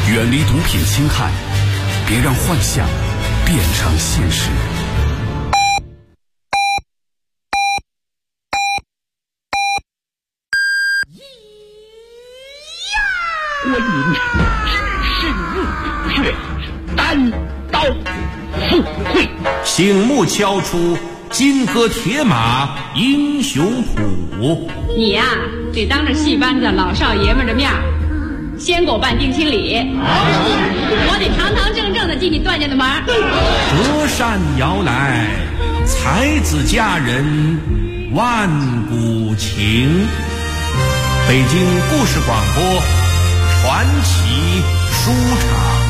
远离毒品侵害，别让幻想变成现实。 观音只身入血，单刀赴会， 醒目敲出金戈铁马英雄谱。 你呀，得当着戏班子老少爷们的面先给我办定亲礼，我得堂堂正正的进你段家的门。 隔山摇来，才子佳人万古情。北京故事广播传奇书场。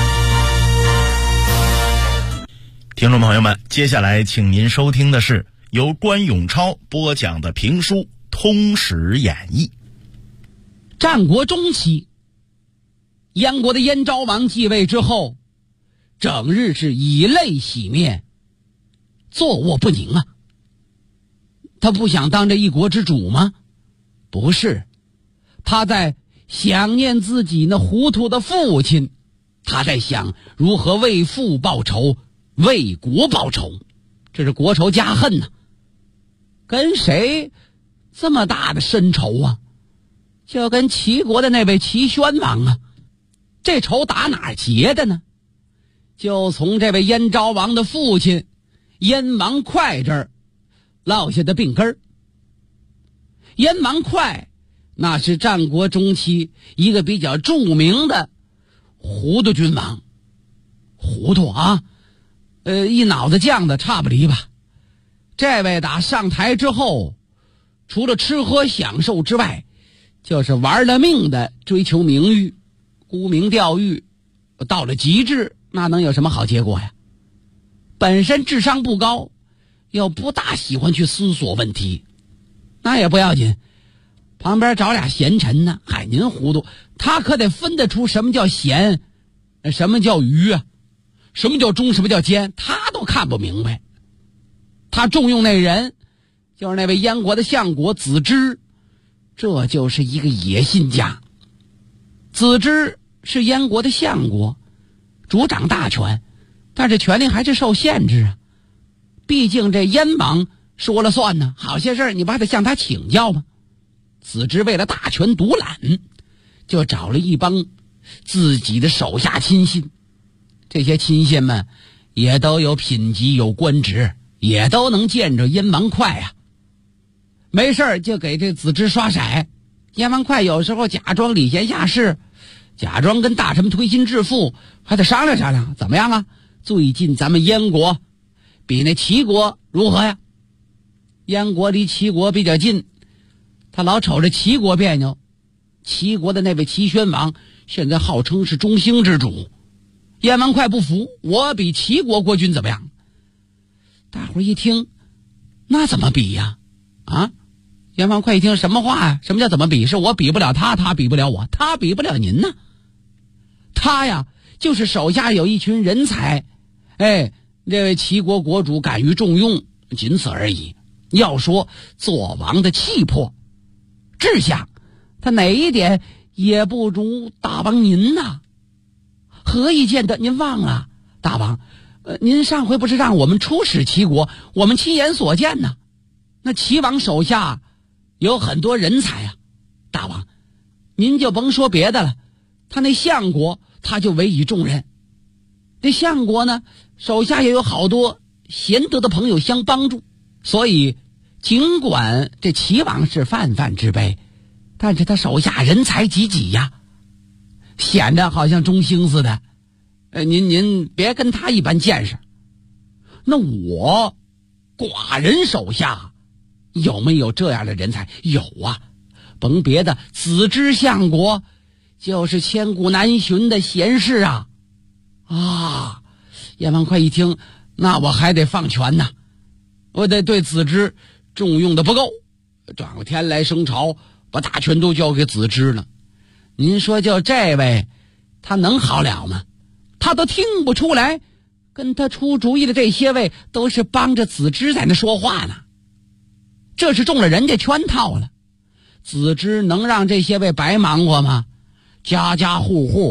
听众朋友们，接下来请您收听的是由关永超播讲的评书《通史演义》。 战国中期，燕国的燕昭王继位之后，整日是以泪洗面，坐卧不宁啊。他不想当这一国之主吗？不是，他在想念自己那糊涂的父亲，他在想如何为父报仇，为国报仇，这是国仇家恨呐。跟谁这么大的深仇啊？就跟齐国的那位齐宣王啊。这仇打哪儿结的呢？就从这位燕昭王的父亲燕王哙这儿落下的病根儿。燕王哙那是战国中期一个比较著名的糊涂君王，糊涂啊，一脑子犟的差不离吧。这位打上台之后，除了吃喝享受之外，就是玩了命的追求名誉，沽名钓誉，到了极致，那能有什么好结果呀？本身智商不高，又不大喜欢去思索问题，那也不要紧，旁边找俩贤臣呢。嗨，您糊涂，他可得分得出什么叫贤，什么叫愚啊，什么叫忠，什么叫奸，他都看不明白。他重用那人，就是那位燕国的相国子之，这就是一个野心家。子之是燕国的相国，主掌大权，但是权力还是受限制啊。毕竟这燕王说了算呢，好些事你不还得向他请教吗？子之为了大权独揽，就找了一帮自己的手下亲信，这些亲信们也都有品级有官职，也都能见着燕王哙啊。没事就给这子之刷骰，燕王哙有时候假装礼贤下士，假装跟大臣们推心置腹，还得商量商量，怎么样啊？最近咱们燕国比那齐国如何呀？燕国离齐国比较近，他老瞅着齐国别扭。齐国的那位齐宣王现在号称是中兴之主，燕王哙不服，我比齐国国君怎么样？大伙儿一听，那怎么比呀？啊？燕王哙一听，什么话呀？什么叫怎么比？是我比不了他，他比不了我，他比不了您呢。他呀，就是手下有一群人才，这位齐国国主敢于重用，仅此而已。要说做王的气魄、志向，他哪一点也不如大王您呐。何以见得？您忘了，大王，您上回不是让我们出使齐国，我们亲眼所见呢。那齐王手下有很多人才啊，大王，您就甭说别的了，他那相国他就委以重任。这相国呢，手下也有好多贤德的朋友相帮助，所以尽管这齐王是泛泛之辈，但是他手下人才济济呀，显得好像中兴似的。您别跟他一般见识。那我寡人手下有没有这样的人才？有啊，甭别的，子之相国就是千古难寻的贤士啊！啊，燕王哙一听，那我还得放权呐，我得对子之重用的不够，转过天来升朝，把大权都交给子之了。您说就这位，他能好了吗？他都听不出来，跟他出主意的这些位都是帮着子之在那说话呢。这是中了人家圈套了。子之能让这些位白忙活吗？家家户户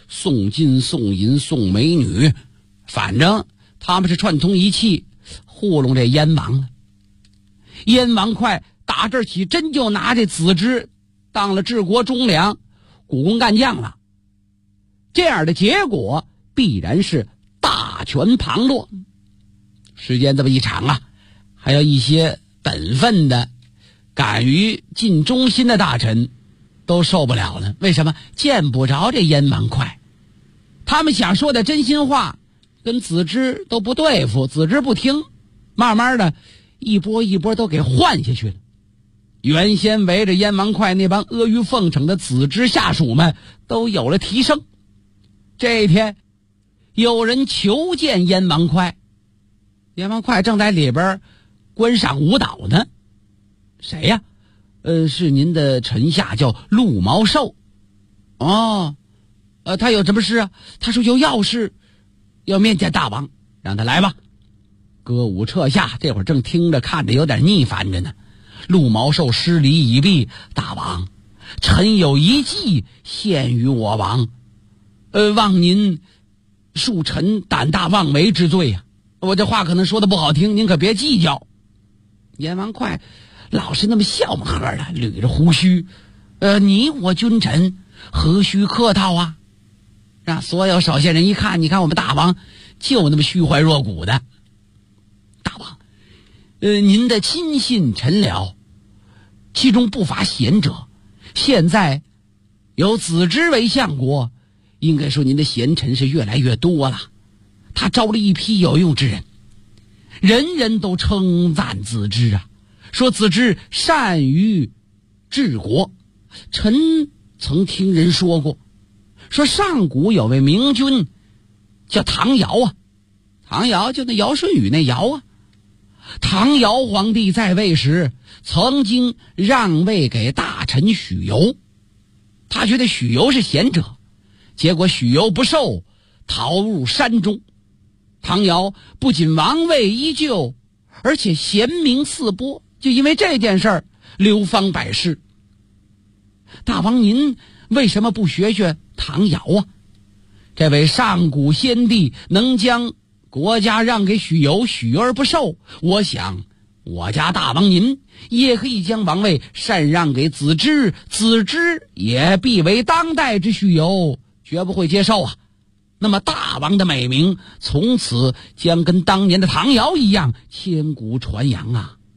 送金送银送美女，反正他们是串通一气糊弄这燕王了。燕王哙打这起真就拿这子之当了治国忠良、股肱干将了，这样的结果必然是大权旁落。时间这么一长啊，还有一些本分的敢于尽忠心的大臣都受不了了。为什么？见不着这燕王哙，他们想说的真心话跟子之都不对付，子之不听，慢慢的一波一波都给换下去了。原先围着燕王哙那帮阿谀奉承的子之下属们都有了提升。这一天有人求见燕王哙，燕王哙正在里边观赏舞蹈呢。谁呀？是您的臣下，叫陆毛寿。哦，他有什么事啊？他说有要事要面见大王，让他来吧。歌舞撤下，这会儿正听着看着有点腻烦着呢。陆毛寿施礼已毕，大王，臣有一计献于我王，望您恕臣胆大妄为之罪呀。我这话可能说的不好听，您可别计较。燕王哙老是那么笑么呵的，捋着胡须，你我君臣何须客套啊？让所有手下人一看，你看我们大王就那么虚怀若谷的。大王，您的亲信臣僚，其中不乏贤者，现在有子之为相国，应该说您的贤臣是越来越多了。他招了一批有用之人，人人都称赞子之啊，说子之善于治国。臣曾听人说过，说上古有位明君叫唐尧啊，唐尧就那尧舜禹那尧啊。唐尧皇帝在位时曾经让位给大臣许由，他觉得许由是贤者，结果许由不受，逃入山中。唐尧不仅王位依旧，而且贤名四播，就因为这件事儿流芳百世。大王您为什么不学学唐尧啊？这位上古先帝能将国家让给许由，许由而不受，我想我家大王您也可以将王位禅让给子之，子之也必为当代之许由，绝不会接受啊。那么大王的美名从此将跟当年的唐尧一样千古传扬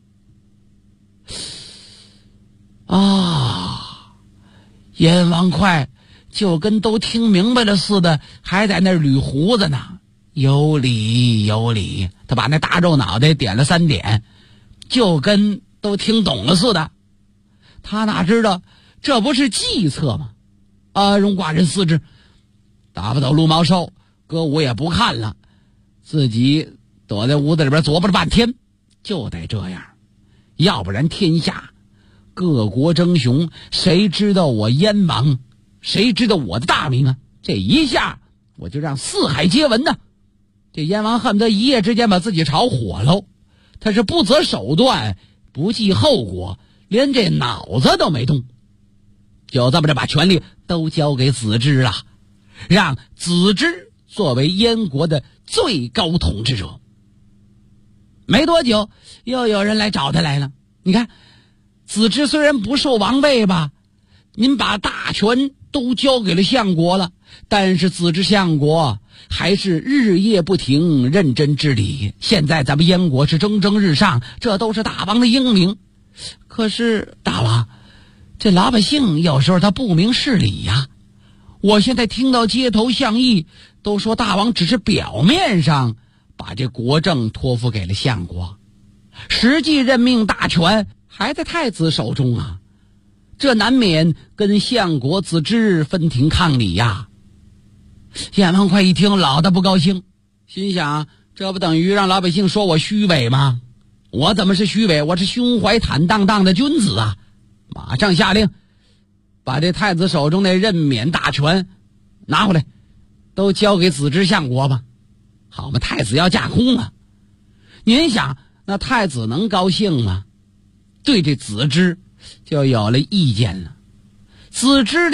啊！燕王哙就跟都听明白了似的，还在那捋胡子呢。有理有理，他把那大肉脑袋点了3点，就跟都听懂了似的。他哪知道这不是计策吗？容寡人思之。打不倒陆毛寿，歌舞也不看了，自己躲在屋子里边琢磨了半天，就得这样，要不然天下各国争雄，谁知道我燕王，谁知道我的大名啊？这一下我就让四海皆闻呢。这燕王恨不得一夜之间把自己炒火喽，他是不择手段，不计后果，连这脑子都没动，就这么着把权力都交给子之了，让子之作为燕国的最高统治者。没多久又有人来找他来了，你看子之虽然不受王位吧，您把大权都交给了相国了，但是子之相国还是日夜不停认真治理，现在咱们燕国是蒸蒸日上，这都是大王的英明。可是大王，这老百姓有时候他不明事理呀。我现在听到街头巷议都说大王只是表面上把这国政托付给了相国，实际任命大权还在太子手中啊，这难免跟相国子之分庭抗礼呀。燕王哙一听，老大不高兴，心想这不等于让老百姓说我虚伪吗？我怎么是虚伪？我是胸怀坦荡荡的君子啊！马上下令把这太子手中那任免大权拿回来，都交给子之相国吧。好嘛，太子要架空啊！您想那太子能高兴吗？对这子之就有了意见了。子之连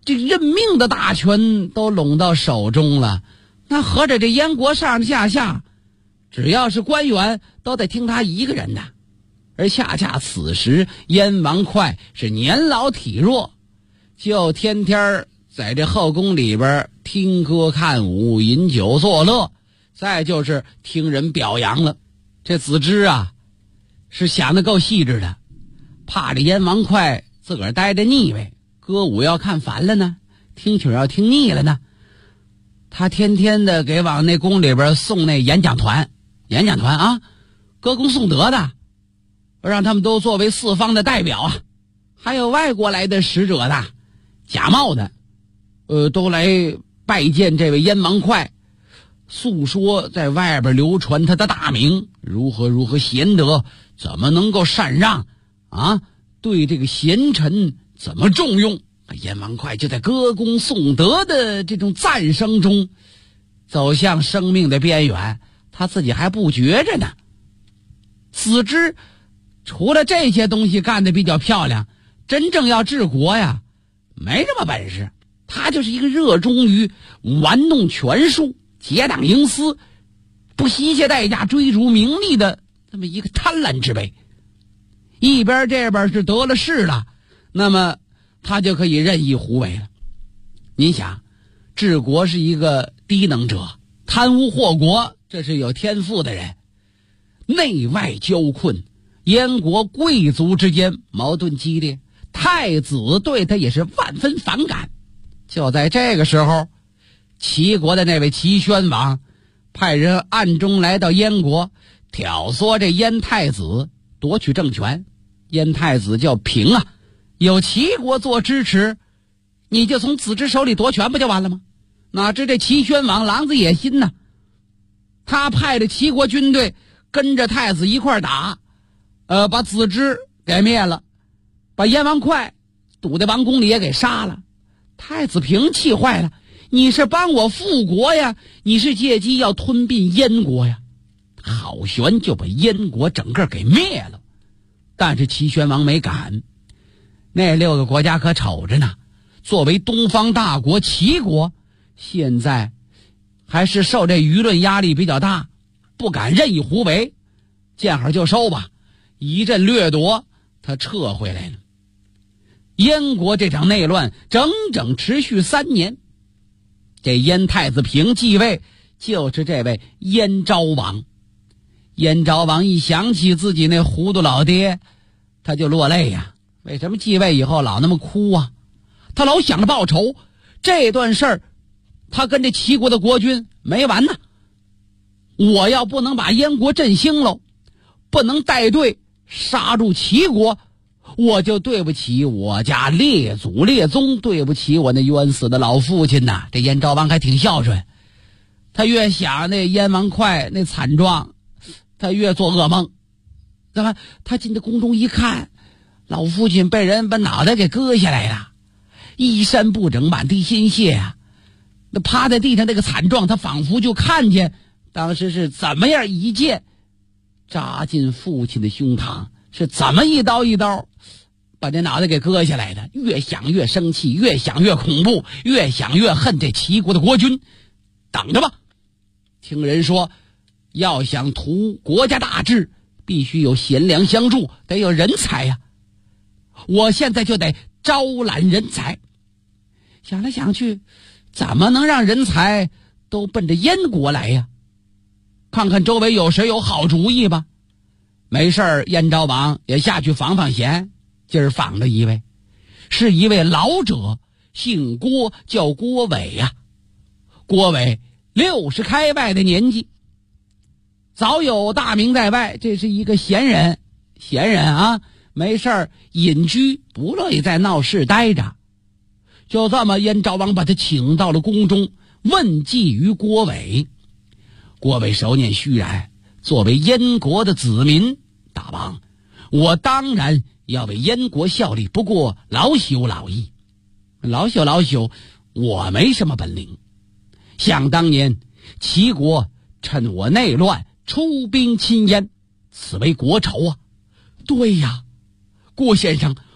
这任命的大权都拢到手中了，那合着这燕国上下只要是官员都得听他一个人的。而恰恰此时燕王哙是年老体弱，就天天在这后宫里边听歌看舞饮酒作乐，再就是听人表扬了。这子之啊是想得够细致的，怕这燕王哙自个儿待着腻歪，歌舞要看烦了呢，听曲要听腻了呢，他天天的给往那宫里边送那演讲团啊，歌功颂德的，让他们都作为四方的代表啊，还有外国来的使者的假冒的都来拜见这位燕王哙，诉说在外边流传他的大名，如何贤德，怎么能够禅让啊，对这个贤臣怎么重用。燕王哙就在歌功颂德的这种赞声中走向生命的边缘，他自己还不觉着呢。子之除了这些东西干得比较漂亮，真正要治国呀没什么本事，他就是一个热衷于玩弄权术，结党营私，不惜一切代价追逐名利的这么一个贪婪之辈。一边这边是得了势了，那么他就可以任意胡为了。您想，治国是一个低能者，贪污祸国这是有天赋的人，内外交困，燕国贵族之间矛盾激烈，太子对他也是万分反感。就在这个时候，齐国的那位齐宣王派人暗中来到燕国，挑唆这燕太子夺取政权。燕太子叫平啊，有齐国做支持，你就从子之手里夺权不就完了吗？哪知这齐宣王狼子野心呢，他派着齐国军队跟着太子一块打，把子之给灭了，把燕王哙堵在王宫里也给杀了。太子平气坏了，你是帮我复国呀，你是借机要吞并燕国呀，好悬就把燕国整个给灭了。但是齐宣王没敢，那6个国家可瞅着呢，作为东方大国齐国现在还是受这舆论压力比较大，不敢任意胡为，见好就收吧，一阵掠夺他撤回来了。燕国这场内乱整整持续3年，这燕太子平继位就是这位燕昭王。燕昭王一想起自己那糊涂老爹，他就落泪呀。为什么继位以后老那么哭啊？他老想着报仇，这段事儿他跟这齐国的国君没完呢。我要不能把燕国振兴喽，不能带队杀入齐国，我就对不起我家列祖列宗，对不起我那冤死的老父亲呐。这燕昭王还挺孝顺，他越想那燕王哙那惨状，他越做噩梦。那么他进到宫中一看，老父亲被人把脑袋给割下来了，衣衫不整，满地鲜血啊。那趴在地上那个惨状，他仿佛就看见当时是怎么样一剑扎进父亲的胸膛，是怎么一刀一刀把这脑袋给割下来的。越想越生气，越想越恐怖，越想越恨这齐国的国君。等着吧，听人说要想图国家大治，必须有贤良相助，得有人才呀。我现在就得招揽人才。想来想去，怎么能让人才都奔着燕国来呀？看看周围有谁有好主意吧。没事儿，燕昭王也下去访访贤。今儿访了一位，是一位老者，姓郭，叫郭伟呀。郭伟60开外的年纪，早有大名在外，这是一个贤人啊，没事儿隐居，不乐意在闹市待着。就这么，燕昭王把他请到了宫中，问计于郭伟。郭伟熟念虚然，作为燕国的子民，大王，我当然要为燕国效力，不过老朽老矣。老朽，我没什么本领。想当年齐国趁我内乱出兵侵燕，此为国仇啊。对呀，郭先生，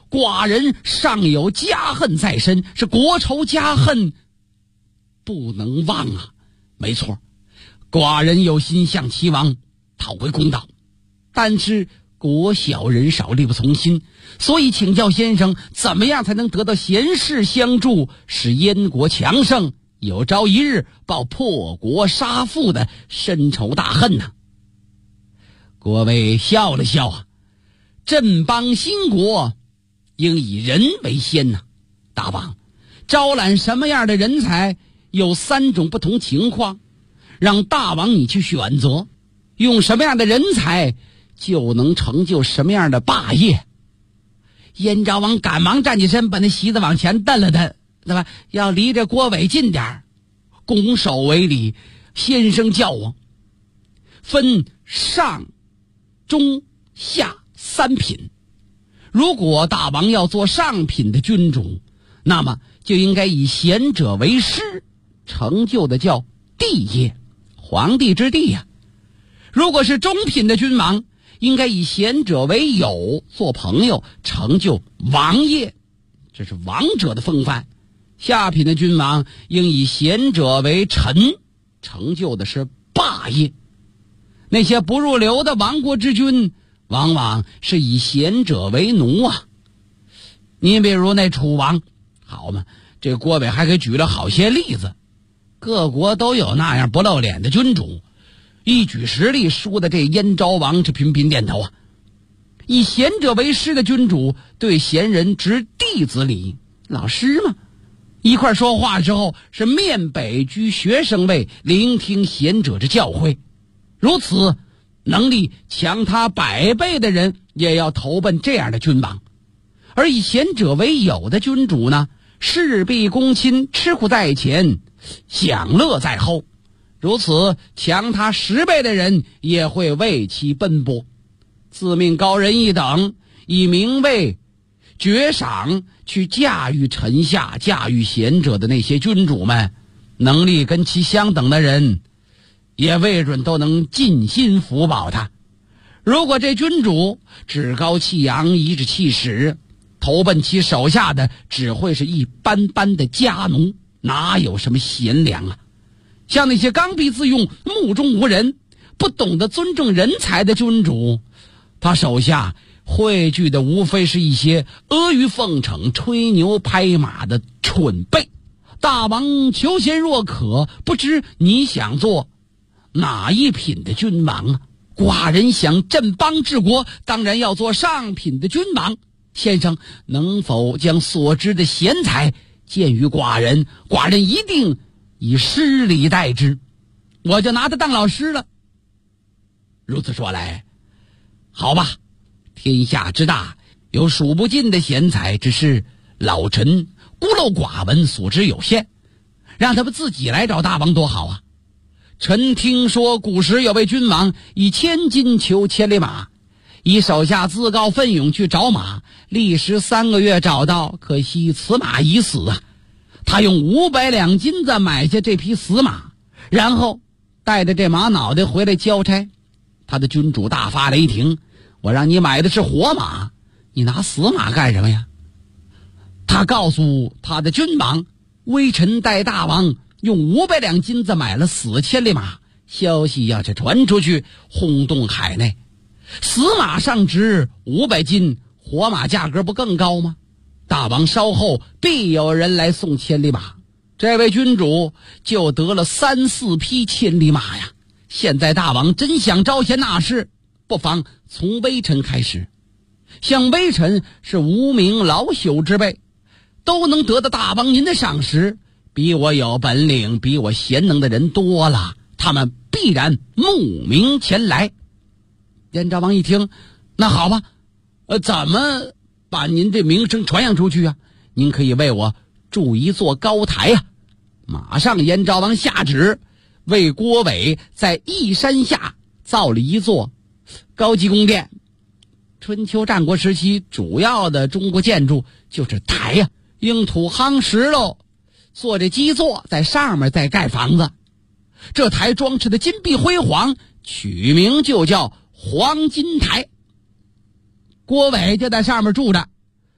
寡人尚有家恨在身，是国仇家恨不能忘啊。没错，寡人有心向齐王讨回公道，但是国小人少，力不从心，所以请教先生，怎么样才能得到贤士相助，使燕国强盛，有朝一日报破国杀父的深仇大恨呢？郭伟笑了笑啊，振邦兴国应以人为先呐。大王，招揽什么样的人才有3种不同情况，让大王你去选择，用什么样的人才就能成就什么样的霸业。燕昭王赶忙站起身，把那席子往前蹬了蹬，对吧？要离着郭伟近点，拱手为礼。先生叫我分上中下3品，如果大王要做上品的君主，那么就应该以贤者为师，成就的叫帝业，皇帝之地呀。如果是中品的君王，应该以贤者为友，做朋友，成就王业，这是王者的风范。下品的君王应以贤者为臣，成就的是霸业。那些不入流的亡国之君，往往是以贤者为奴啊。你比如那楚王，好嘛，这郭伟还给举了好些例子，各国都有那样不露脸的君主，一举实例，输的这燕昭王是频频点头啊。以贤者为师的君主，对贤人执弟子礼，老师嘛，一块说话之后是面北居学生位，聆听贤者之教诲。如此能力强他100倍的人，也要投奔这样的君王。而以贤者为友的君主呢，事必躬亲，吃苦在前，享乐在后。如此强他10倍的人，也会为其奔波。自命高人一等，以名位爵赏去驾驭臣下，驾驭贤者的那些君主们，能力跟其相等的人，也未准都能尽心辅保他。如果这君主趾高气扬，颐指气使，投奔其手下的只会是一般般的家奴，哪有什么贤良啊？像那些刚愎自用、目中无人、不懂得尊重人才的君主，他手下汇聚的无非是一些阿谀奉承、吹牛拍马的蠢辈。大王求贤若渴，不知你想做哪一品的君王啊？寡人想振邦治国，当然要做上品的君王。先生能否将所知的贤才荐于寡人？寡人一定以师礼待之，我就拿他当老师了。如此说来，好吧，天下之大，有数不尽的贤才，只是老臣孤陋寡闻，所知有限，让他们自己来找大王多好啊。臣听说古时有位君王以千金求千里马，以手下自告奋勇去找马，历时3个月找到，可惜此马已死啊。他用500两金子买下这匹死马，然后带着这马脑袋回来交差。他的君主大发雷霆，我让你买的是活马，你拿死马干什么呀？他告诉他的君王，微臣代大王用500两金子买了死千里马，消息要是传出去，轰动海内，死马上值500金，活马价格不更高吗？大王稍后必有人来送千里马，这位君主就得了3、4匹千里马呀。现在大王真想招贤纳士，不妨从微臣开始。像微臣是无名老朽之辈，都能得到大王您的赏识，比我有本领、比我贤能的人多了，他们必然慕名前来。燕昭王一听，那好吧，怎么把您这名声传扬出去啊？您可以为我筑一座高台啊！马上燕昭王下旨，为郭伟在义山下造了一座高级宫殿。春秋战国时期主要的中国建筑就是台呀，用土夯石头做这基座，在上面再盖房子。这台装饰的金碧辉煌，取名就叫黄金台。郭伟就在上面住着，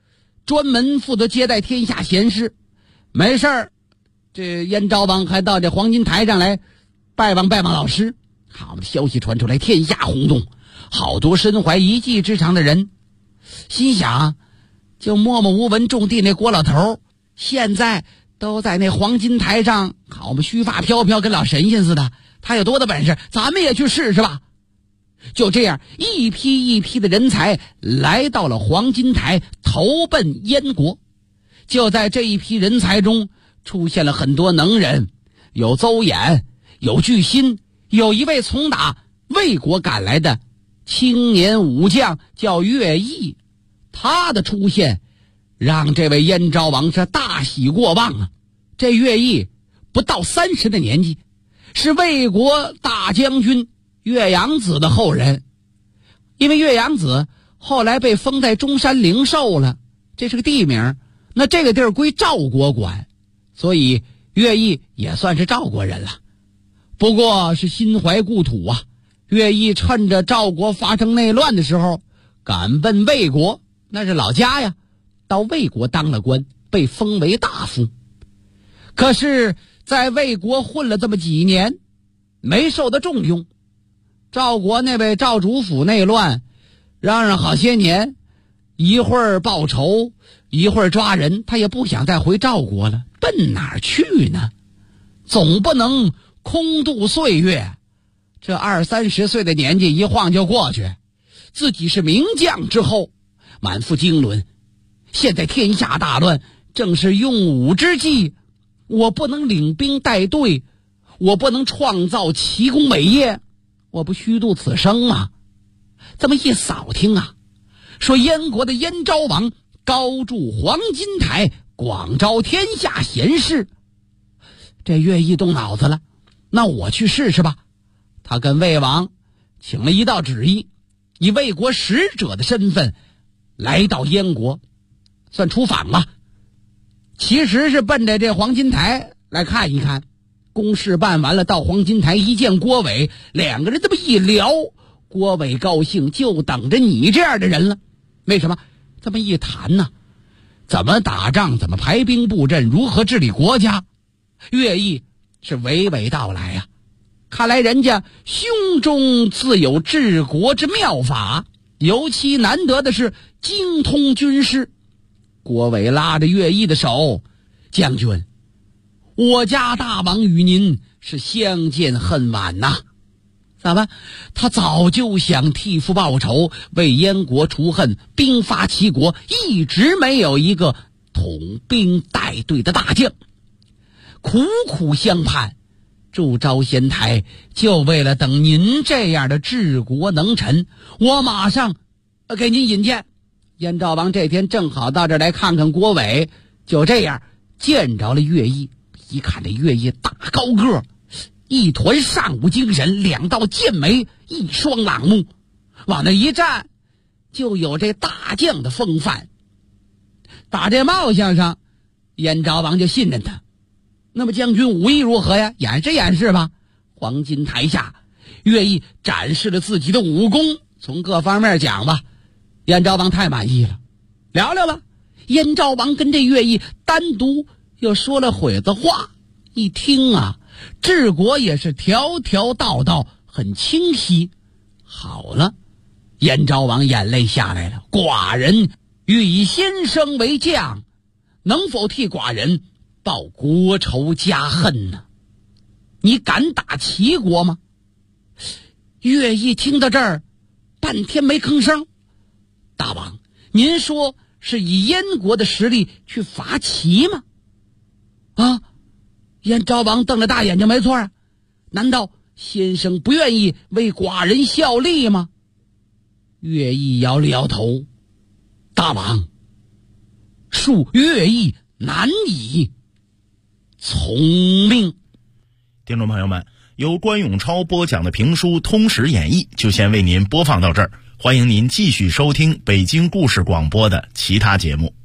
专门负责接待天下贤士。没事儿，这燕昭王还到这黄金台上来拜望老师。好的消息传出来，天下轰动，好多身怀一技之长的人心想，就默默无闻种地那郭老头现在都在那黄金台上，好嘛，须发飘飘，跟老神仙似的。他有多大本事，咱们也去试试吧。就这样，一批一批的人才来到了黄金台，投奔燕国。就在这一批人才中，出现了很多能人，有邹衍，有巨辛，有一位从打魏国赶来的青年武将叫乐毅。他的出现让这位燕昭王是大喜过望啊！这乐毅不到30的年纪，是魏国大将军岳阳子的后人。因为岳阳子后来被封在中山陵寿了，这是个地名，那这个地儿归赵国管，所以乐毅也算是赵国人了。不过是心怀故土啊，乐毅趁着赵国发生内乱的时候赶奔魏国，那是老家呀，到魏国当了官，被封为大夫。可是在魏国混了这么几年，没受到重用。赵国那位赵主府内乱，嚷好些年，一会儿报仇，一会儿抓人，他也不想再回赵国了。奔哪儿去呢？总不能空度岁月，这20-30岁的年纪一晃就过去。自己是名将之后，满腹经纶，现在天下大乱，正是用武之际，我不能领兵带队，我不能创造奇功伟业，我不虚度此生吗？这么一扫听啊，说燕国的燕昭王高筑黄金台，广招天下贤士。这乐毅动脑子了，那我去试试吧。他跟魏王请了一道旨意，以魏国使者的身份来到燕国，算出访吧。其实是奔着这黄金台来看一看。公事办完了，到黄金台一见郭伟，两个人这么一聊，郭伟高兴，就等着你这样的人了。为什么？这么一谈呢，怎么打仗，怎么排兵布阵，如何治理国家，乐毅是娓娓道来呀。看来人家胸中自有治国之妙法，尤其难得的是精通军事。郭伟拉着乐毅的手，将军，我家大王与您是相见恨晚呐。怎么？他早就想替父报仇，为燕国除恨，兵发齐国，一直没有一个统兵带队的大将，苦苦相盼，筑招仙台，就为了等您这样的治国能臣。我马上给您引荐。燕昭王这天正好到这儿来看看郭伟，就这样见着了乐毅。一看这乐毅大高个，一团上午精神，两道剑眉，一双朗目，往那一站就有这大将的风范。打这帽相上，燕昭王就信任他。那么将军武艺如何呀？演示演示吧。黄金台下，乐毅展示了自己的武功，从各方面讲吧，燕昭王太满意了。聊聊吧。燕昭王跟这乐毅单独又说了会子话，一听啊，治国也是条条道道很清晰。好了，燕昭王眼泪下来了。寡人欲以先生为将，能否替寡人报国仇家恨呢？你敢打齐国吗？乐毅听到这儿，半天没吭声。大王，您说是以燕国的实力去伐齐吗？啊！燕昭王瞪着大眼睛，没错啊，难道先生不愿意为寡人效力吗？乐毅摇了摇头。大王，恕乐毅难以从命。 听众朋友们，由关永超播讲的评书《通史演义》就先为您播放到这儿，欢迎您继续收听北京故事广播的其他节目。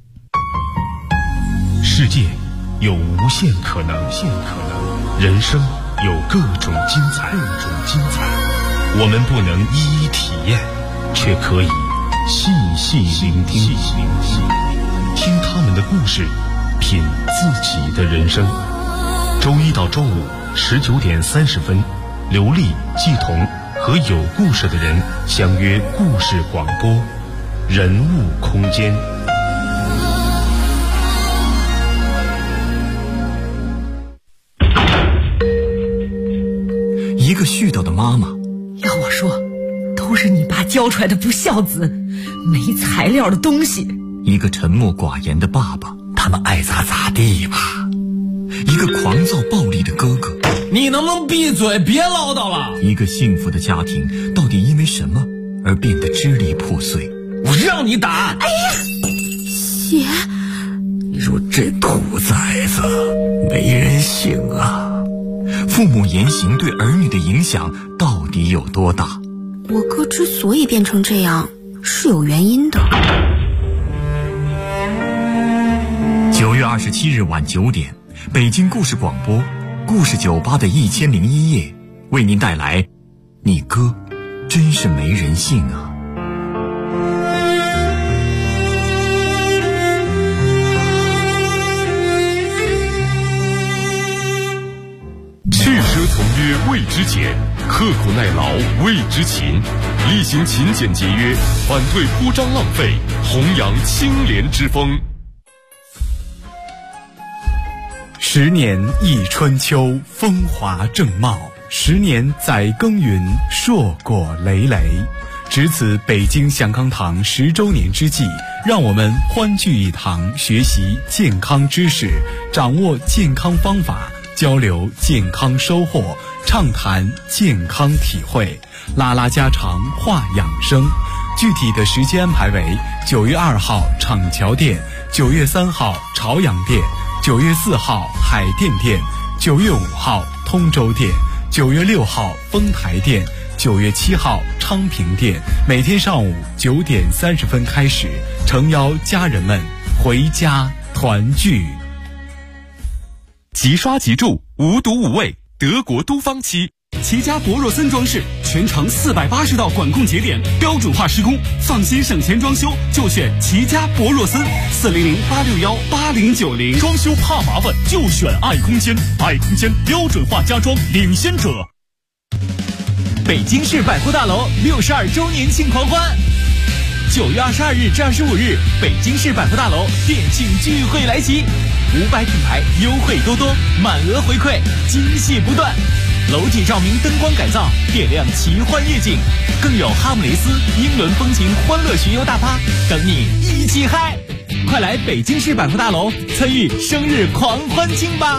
世界有无限可能，人生有各种精彩，我们不能一一体验，却可以细细聆听。 听他们的故事，品自己的人生。周一到周五19点30分，刘丽、季彤和有故事的人相约故事广播，人物空间。 一个絮叨的妈妈， 要我说，都是你爸教出来的不孝子，没材料的东西。 一个沉默寡言的爸爸，他们爱咋咋地吧。一个狂躁暴力的哥哥， 你能不能闭嘴，别唠叨了？ 一个幸福的家庭到底因为什么而变得支离破碎？ 我让你打！ 哎呀，血！ 你说这兔崽子没人性啊！父母言行对儿女的影响到底有多大？ 我哥之所以变成这样是有原因的。 9月27日晚9点，北京故事广播故事酒吧的1001夜为您带来你哥真是没人性啊。 去奢从约谓之俭，刻苦耐劳谓之勤，厉行勤俭节约，反对铺张浪费，弘扬清廉之风。 10年一春秋，风华正茂；10年载耕耘，硕果累累。值此北京祥康堂10周年之际，让我们欢聚一堂，学习健康知识，掌握健康方法，交流健康收获，畅谈健康体会，拉拉家常话养生。具体的时间安排为9月2号厂桥店，9月3号朝阳店，9月4号海淀店，9月5号通州店，9月6号丰台店，9月7号昌平店。每天上午9点30分开始，诚邀家人们回家团聚。 即刷即住，无毒无味，德国都芳漆。齐家博若森装饰全程480道管控节点，标准化施工，放心省钱装修就选齐家博若森，400-861-8090。 装修怕麻烦就选爱空间，爱空间标准化家装领先者。 北京市百货大楼62周年庆狂欢，9月22日至25日，北京市百货大楼店庆聚会来袭，500品牌优惠多多，满额回馈，惊喜不断。楼体照明、灯光改造，点亮奇幻夜景，更有哈姆雷斯、英伦风情欢乐巡游大趴等你一起嗨！快来北京市百货大楼参与生日狂欢庆吧！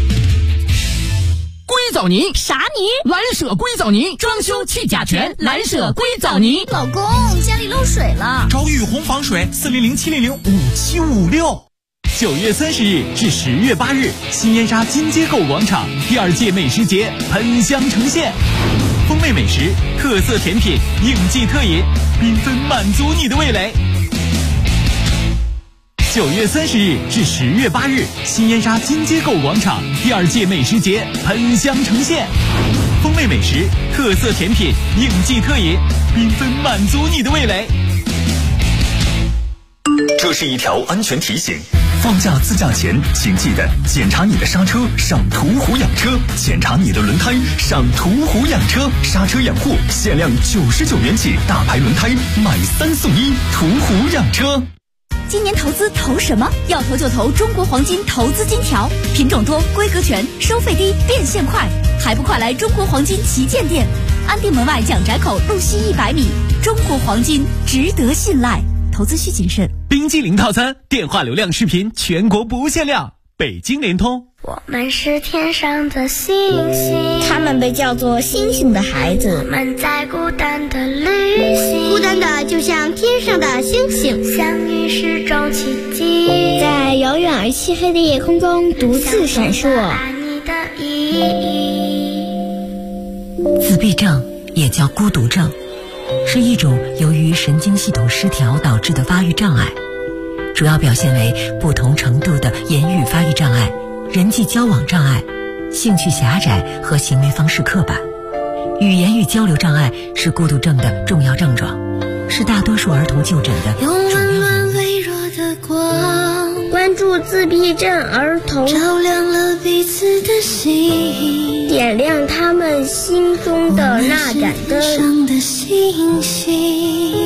硅藻泥啥泥？ 蓝舍硅藻泥，装修去甲醛，蓝舍硅藻泥。 老公，家里漏水了， 找雨虹防水，400-700-5756。9月30日至10月8日，新烟沙金街购物广场第2届美食节喷香呈现，风味美食、特色甜品、应季特饮，缤纷满足你的味蕾。9月30日至10月8日，新烟沙金街购物广场第2届美食节喷香呈现，风味美食、特色甜品、应季特饮，缤纷满足你的味蕾。 这是一条安全提醒，放假自驾前请记得检查你的刹车，上途虎养车；检查你的轮胎，上途虎养车。刹车养护限量99元起，大牌轮胎买3送1，途虎养车。 今年投资投什么？要投就投中国黄金投资金条，品种多，规格全，收费低，变现快，还不快来中国黄金旗舰店，安定门外蒋宅口路西100米。中国黄金值得信赖，投资需谨慎。 冰激凌套餐，电话流量视频全国不限量，北京联通。 我们是天上的星星， 他们被叫做星星的孩子。 我们在孤单的旅行， 孤单的就像天上的星星， 相遇是种奇迹， 在遥远而漆黑的夜空中独自闪烁。 你的意义。 自闭症也叫孤独症，是一种由于神经系统失调导致的发育障碍，主要表现为不同程度的言语发育障碍、人际交往障碍、兴趣狭窄和行为方式刻板。语言与交流障碍是孤独症的重要症状，是大多数儿童就诊的主要原因。 用温暖微弱的光帮助自闭症儿童， 照亮了彼此的心， 点亮他们心中的那盏灯。 上的星星。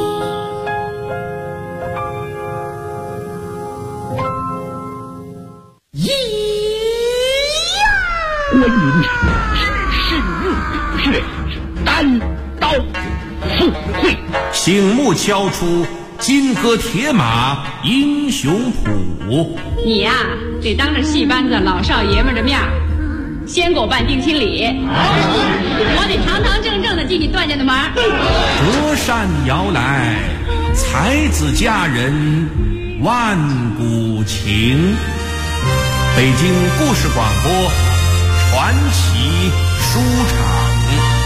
观音只是日月，单刀赴会， 醒目敲出金戈铁马英雄谱。 你呀，得当着戏班子老少爷们的面先给我办定亲礼，我得堂堂正正的进你段家的门。 隔山摇来，才子佳人万古情。北京故事广播传奇书场。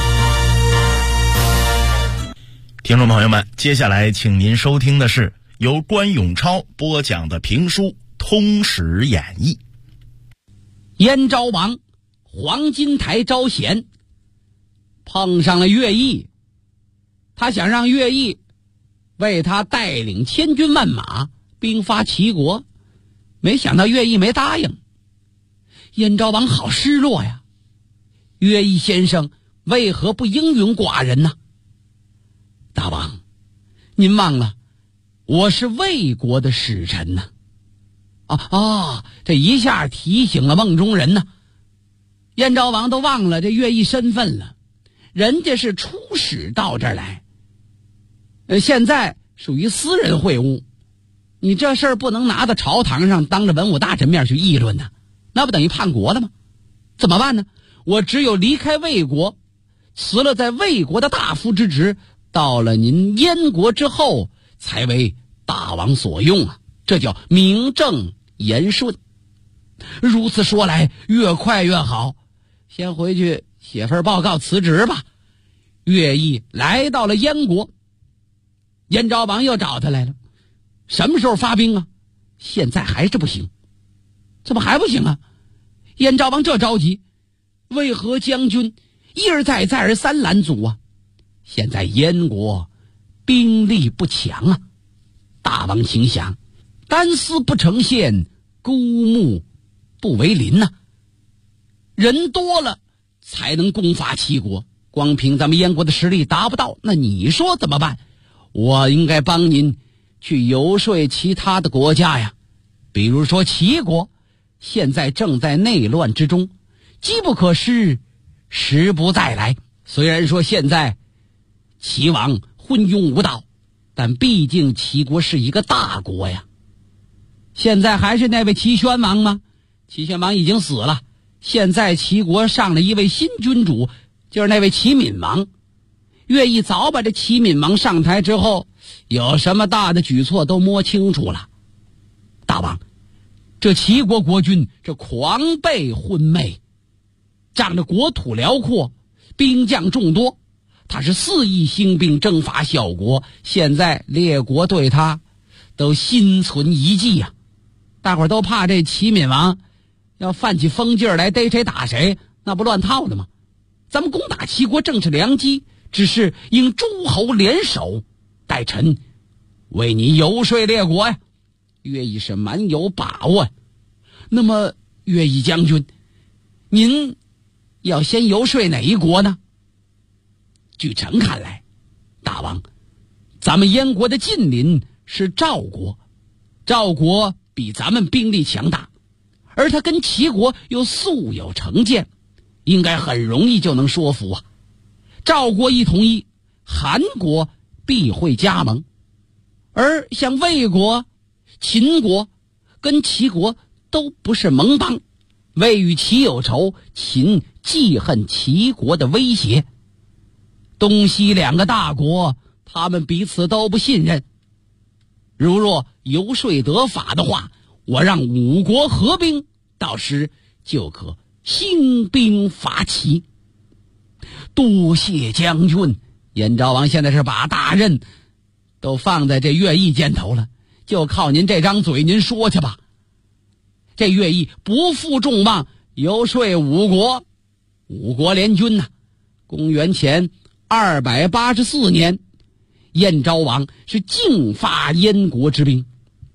听众朋友们，接下来请您收听的是由关永超播讲的评书《通史演义》。 燕昭王黄金台招贤，碰上了乐毅，他想让乐毅为他带领千军万马兵发齐国，没想到乐毅没答应。燕昭王好失落呀，乐毅先生为何不应允寡人呢？大王，您忘了我是魏国的使臣呢。这一下提醒了梦中人呢。燕昭王都忘了这乐毅身份了，人家是出使到这儿来，现在属于私人会晤，你这事儿不能拿到朝堂上当着文武大臣面去议论呢，那不等于叛国了吗？怎么办呢？我只有离开魏国，辞了在魏国的大夫之职，到了您燕国之后才为大王所用啊，这叫名正言顺。如此说来，越快越好，先回去写份报告辞职吧。乐毅来到了燕国，燕昭王又找他来了，什么时候发兵啊？现在还是不行。怎么还不行啊？燕昭王这着急，为何将军一而再再而三拦阻啊？现在燕国兵力不强啊，大王请想，单丝不成线，孤木不为林呐。人多了才能攻伐齐国，光凭咱们燕国的实力达不到，那你说怎么办？我应该帮您去游说其他的国家呀，比如说齐国现在正在内乱之中，机不可失，时不再来。虽然说现在齐王昏庸无道，但毕竟齐国是一个大国呀。现在还是那位齐宣王吗？齐宣王已经死了，现在齐国上了一位新君主，就是那位齐闵王。乐毅早把这齐闵王上台之后有什么大的举措都摸清楚了。大王，这齐国国君这狂悖昏昧，仗着国土辽阔，兵将众多，他是肆意兴兵征伐小国，现在列国对他都心存疑忌呀。大伙儿都怕这齐闵王要犯起疯劲儿来，逮谁打谁，那不乱套的吗？咱们攻打齐国正是良机，只是应诸侯联手，待臣为你游说列国呀。乐毅是蛮有把握呀。那么乐毅将军，您要先游说哪一国呢？据臣看来，大王，咱们燕国的近邻是赵国，赵国比咱们兵力强大，而他跟齐国又素有成见，应该很容易就能说服啊。赵国一同意，韩国必会加盟，而像魏国、秦国跟齐国都不是盟邦，魏与齐有仇，秦记恨齐国的威胁，东西两个大国他们彼此都不信任。如若游说得法的话，我让五国合兵，到时就可兴兵伐齐。多谢将军。燕昭王现在是把大任都放在这乐毅肩头了，就靠您这张嘴，您说去吧。这乐毅不负众望，游说五国联军呐。公元前284年，燕昭王是竞发燕国之兵，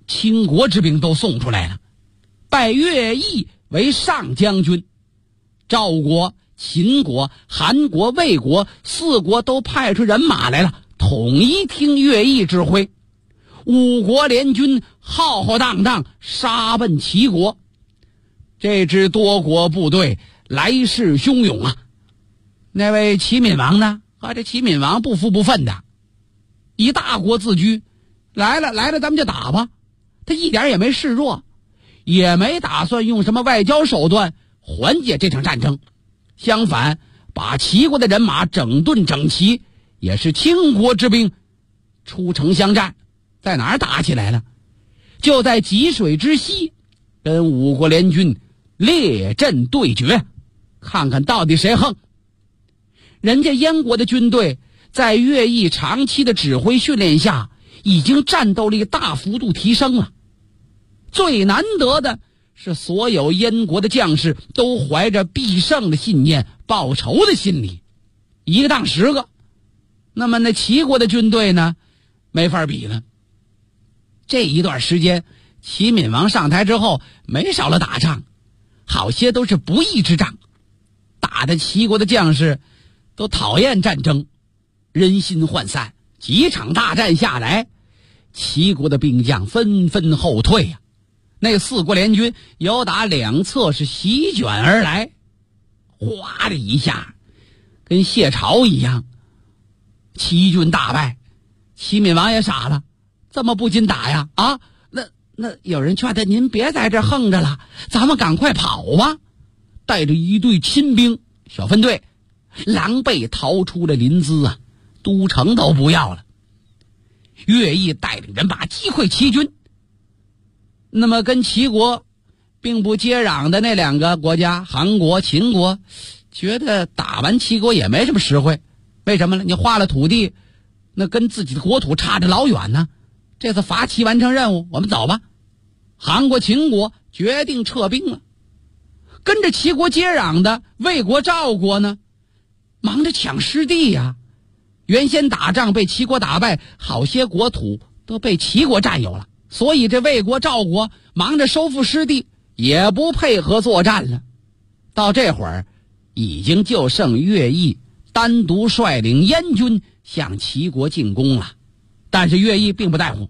倾国之兵都送出来了，拜乐毅为上将军。赵国、秦国、韩国、魏国4国都派出人马来了，统一听乐毅指挥。5国联军浩浩荡荡杀奔齐国。这支多国部队来势汹涌啊！那位齐闵王呢？这齐闵王不服不忿的，以大国自居，来了，咱们就打吧。他一点也没示弱，也没打算用什么外交手段缓解这场战争，相反，把齐国的人马整顿整齐，也是倾国之兵出城相战。在哪儿打起来了？就在济水之西，跟5国联军列阵对决，看看到底谁横。人家燕国的军队在乐毅长期的指挥训练下，已经战斗力大幅度提升了。最难得的是，所有燕国的将士都怀着必胜的信念、报仇的心理，一个当10个。那么那齐国的军队呢，没法比了。这一段时间，齐闵王上台之后，没少了打仗，好些都是不义之仗，打得齐国的将士都讨厌战争，人心涣散。几场大战下来，齐国的兵将纷纷后退啊。那4国联军由打两侧是席卷而来，哗的一下，跟谢朝一样，齐军大败。齐闵王也傻了，这么不禁打呀啊！那有人劝他，您别在这横着了，咱们赶快跑吧。带着一队亲兵小分队，狼狈逃出了临淄啊，都城都不要了。乐毅带领人马击溃齐军。那么跟齐国并不接壤的那2个国家，韩国、秦国，觉得打完齐国也没什么实惠。为什么呢？你花了土地，那跟自己的国土差着老远呢。这次伐齐完成任务，我们走吧。韩国、秦国决定撤兵了。跟着齐国接壤的魏国、赵国呢，忙着抢失地呀。原先打仗被齐国打败，好些国土都被齐国占有了，所以这魏国、赵国忙着收复失地，也不配合作战了。到这会儿，已经就剩乐毅单独率领燕军向齐国进攻了。但是乐毅并不在乎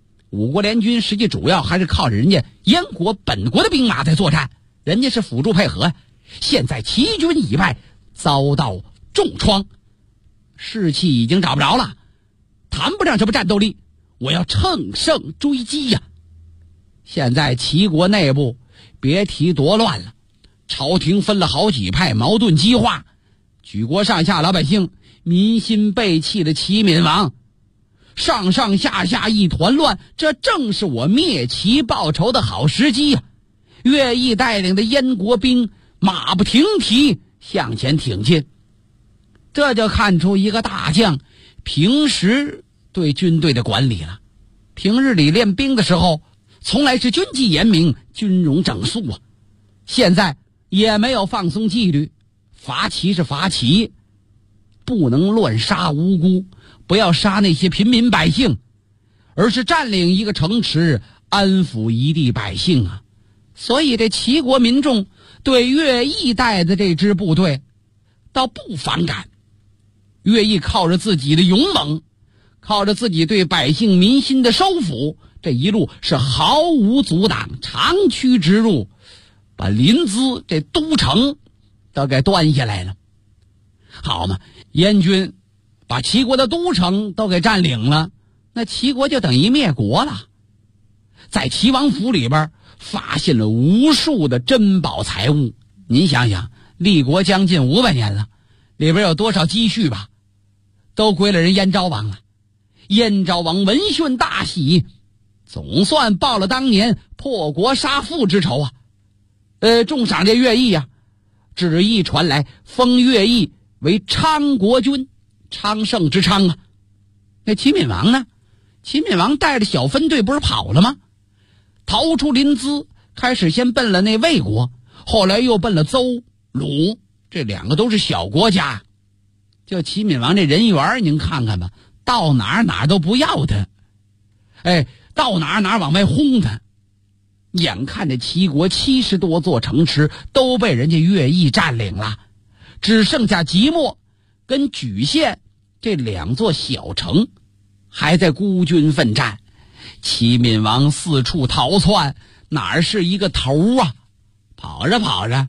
，5国联军实际主要还是靠着人家燕国本国的兵马在作战，人家是辅助配合。现在齐军已败，遭到重创，士气已经找不着了，谈不上什么战斗力，我要乘胜追击呀。现在齐国内部别提多乱了，朝廷分了好几派，矛盾激化，举国上下老百姓民心背弃了齐闵王，上上下下一团乱，这正是我灭齐报仇的好时机呀。乐毅带领的燕国兵马不停蹄向前挺进，这就看出一个大将平时对军队的管理了。平日里练兵的时候，从来是军纪严明，军容整肃啊。现在也没有放松纪律，伐齐是伐齐，不能乱杀无辜，不要杀那些平民百姓，而是占领一个城池，安抚一地百姓啊。所以这齐国民众对乐毅带的这支部队倒不反感。乐毅靠着自己的勇猛，靠着自己对百姓民心的收服，这一路是毫无阻挡，长驱直入，把临淄这都城都给端下来了。好嘛，燕军把齐国的都城都给占领了，那齐国就等于灭国了。在齐王府里边发现了无数的珍宝财物，您想想，立国将近500年了，里边有多少积蓄吧，都归了人燕昭王了。燕昭王闻讯大喜，总算报了当年破国杀父之仇啊。重赏这乐毅啊，旨意传来，封乐毅为昌国君，昌盛之昌啊。那齐闵王呢？齐闵王带着小分队不是跑了吗？逃出临淄，开始先奔了那魏国，后来又奔了邹、鲁，这2个都是小国家。就齐闵王这人缘您看看吧，到哪儿都不要他。 到哪儿往外轰他。眼看着齐国70多座城池都被人家乐毅占领了，只剩下即墨跟莒县这2座小城还在孤军奋战。齐闵王四处逃窜，哪是一个头啊？跑着跑着，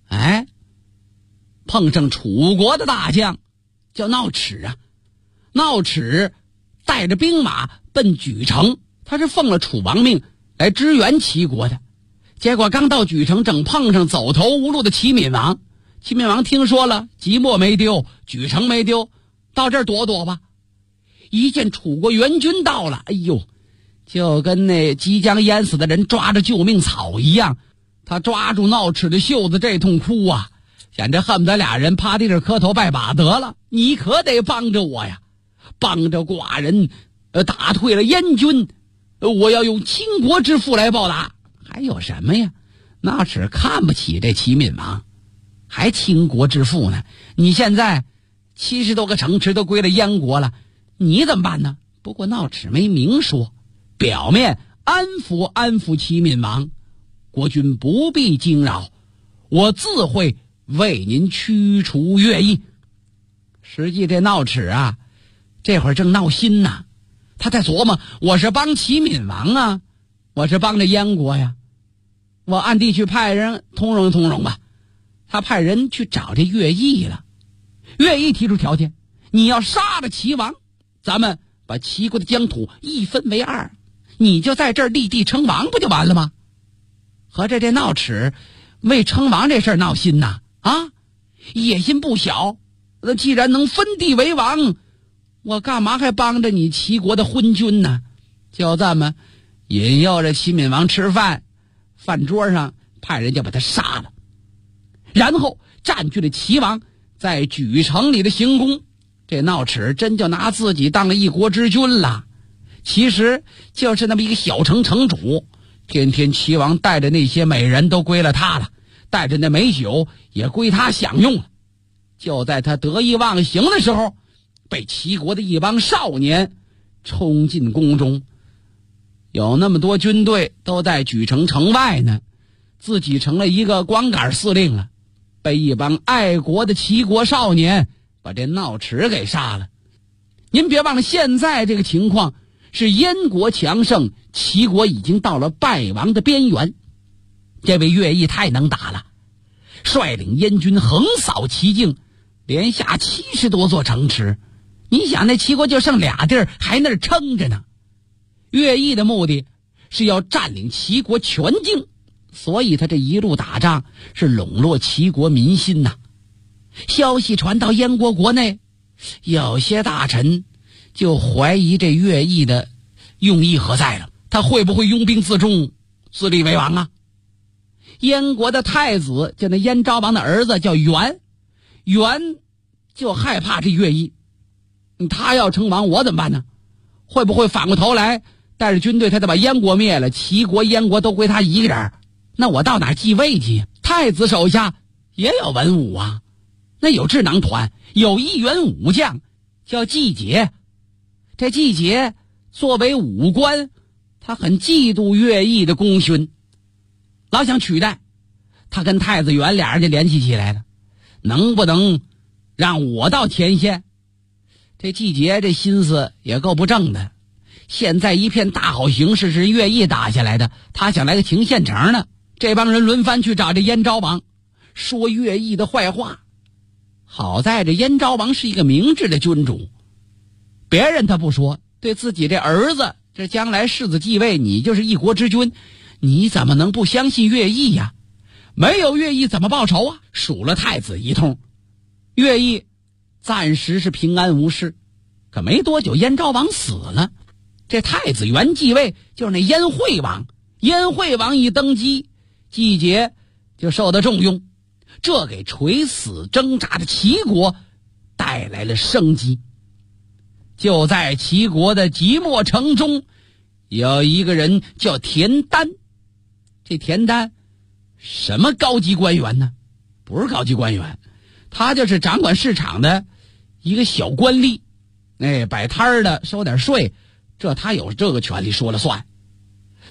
碰上楚国的大将叫闹齿啊。闹齿带着兵马奔莒城，他是奉了楚王命来支援齐国的。结果刚到莒城，正碰上走投无路的齐闵王。齐闵王听说了即墨没丢，莒城没丢，到这儿躲躲吧。一见楚国援军到了，哎呦，就跟那即将淹死的人抓着救命草一样。他抓住闹齿的袖子，这通哭啊，显着恨不得俩人趴地上磕头拜把得了，你可得帮着我呀，帮着寡人打退了燕军，我要用倾国之父来报答。还有什么呀？闹齿看不起这齐闵王，还倾国之父呢？你现在70多个城池都归了燕国了，你怎么办呢？不过闹齿没明说，表面安抚齐闵王，国君不必惊扰，我自会为您驱除乐毅。实际这闹齿啊，这会儿正闹心呢。他在琢磨，我是帮齐闵王啊，我是帮着燕国呀。我暗地去派人通融吧。他派人去找这乐毅了。乐毅提出条件，你要杀了齐王，咱们把齐国的疆土一分为2，你就在这儿立地称王，不就完了吗？合着这闹齿为称王这事儿闹心呐，野心不小。那既然能分地为王，我干嘛还帮着你齐国的昏君呢？就这么引诱着齐闵王吃饭，饭桌上派人就把他杀了，然后占据了齐王在莒城里的行宫。这闹齿真就拿自己当了一国之君了，其实就是那么一个小城城主，天天齐王带着那些美人都归了他了，带着那美酒也归他享用了。就在他得意忘形的时候，被齐国的一帮少年冲进宫中。有那么多军队都在莒城城外呢，自己成了一个光杆司令了，被一帮爱国的齐国少年把这闹齿给杀了。您别忘了，现在这个情况是燕国强盛，齐国已经到了败亡的边缘。这位乐毅太能打了，率领燕军横扫齐境，连下70多座城池。你想那齐国就剩俩地儿，还那儿撑着呢。乐毅的目的是要占领齐国全境，所以他这一路打仗是笼络齐国民心呐。消息传到燕国国内，有些大臣就怀疑这乐毅的用意何在了，他会不会拥兵自重，自立为王啊？燕国的太子就那燕昭王的儿子叫元就害怕这乐毅，他要称王我怎么办呢？会不会反过头来带着军队他就把燕国灭了，齐国燕国都归他一个人，那我到哪继位去？太子手下也有文武啊，那有智囊团，有一员武将叫季节。这季节作为武官，他很嫉妒乐毅的功勋，老想取代。他跟太子元俩人就联系起来了，能不能让我到前线？这季节这心思也够不正的，现在一片大好形势是乐毅打下来的，他想来个停现成呢。这帮人轮番去找这燕昭王，说乐毅的坏话。好在这燕昭王是一个明智的君主，别人他不说，对自己这儿子这将来世子继位，你就是一国之君，你怎么能不相信乐毅呀？没有乐毅怎么报仇啊？数了太子一通，乐毅暂时是平安无事。可没多久燕昭王死了，这太子元继位，就是那燕惠王。燕惠王一登基，季节就受到重用，这给垂死挣扎的齐国带来了生机。就在齐国的即墨城中，有一个人叫田丹。这田丹什么高级官员呢？不是高级官员，他就是掌管市场的一个小官吏，摆摊的收点税，这他有这个权利说了算。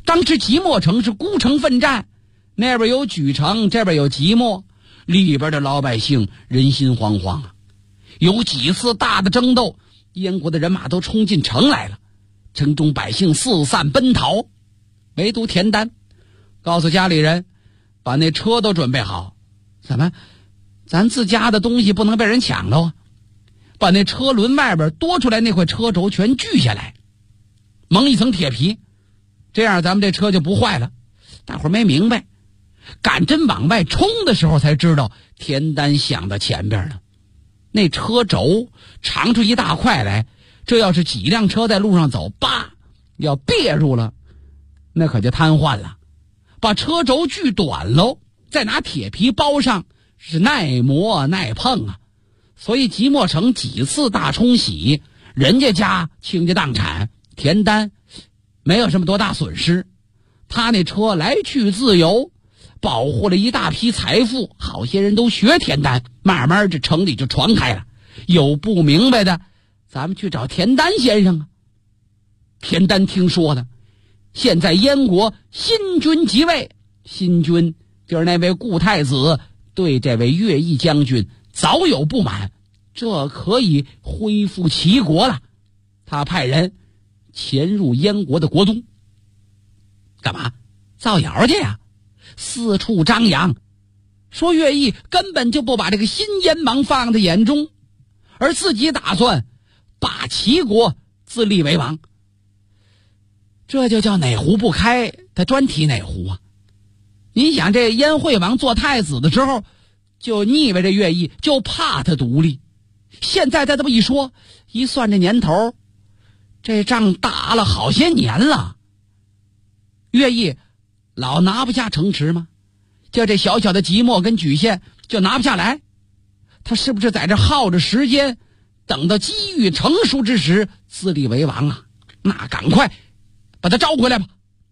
当时即墨城是孤城奋战，那边有莒城，这边有即墨，里边的老百姓人心惶惶啊。有几次大的争斗，燕国的人马都冲进城来了，城中百姓四散奔逃，唯独田丹告诉家里人，把那车都准备好。怎么？咱自家的东西不能被人抢了啊！把那车轮外边多出来那块车轴全锯下来，蒙一层铁皮，这样咱们这车就不坏了。大伙儿没明白，赶真往外冲的时候才知道，田丹想到前边了。那车轴长出一大块来，这要是几辆车在路上走，叭，要别住了，那可就瘫痪了。把车轴锯短喽，再拿铁皮包上，是耐磨耐碰啊。所以即墨城几次大冲洗，人家家倾家荡产，田丹没有什么多大损失。他那车来去自由，保护了一大批财富，好些人都学田丹，慢慢这城里就传开了。有不明白的，咱们去找田丹先生啊。田丹听说了，现在燕国新君即位，新君就是那位顾太子，对这位乐毅将军早有不满，这可以恢复齐国了。他派人潜入燕国的国都，干嘛？造谣去呀！四处张扬，说乐毅根本就不把这个新燕王放在眼中，而自己打算把齐国自立为王。这就叫哪壶不开他专提哪壶啊！你想，这燕惠王做太子的时候就腻歪这乐毅，就怕他独立。现在他这么一说，一算这年头，这仗打了好些年了。乐毅老拿不下城池吗？就这小小的即墨跟莒县就拿不下来，他是不是在这耗着时间，等到机遇成熟之时自立为王啊？那赶快把他招回来吧！